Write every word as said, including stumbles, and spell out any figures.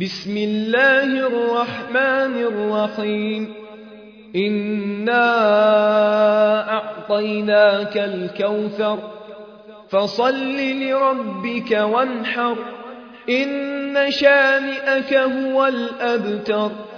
بسم الله الرحمن الرحيم إنا أعطيناك الكوثر فصل لربك وانحر إن شانئك هو الأبتر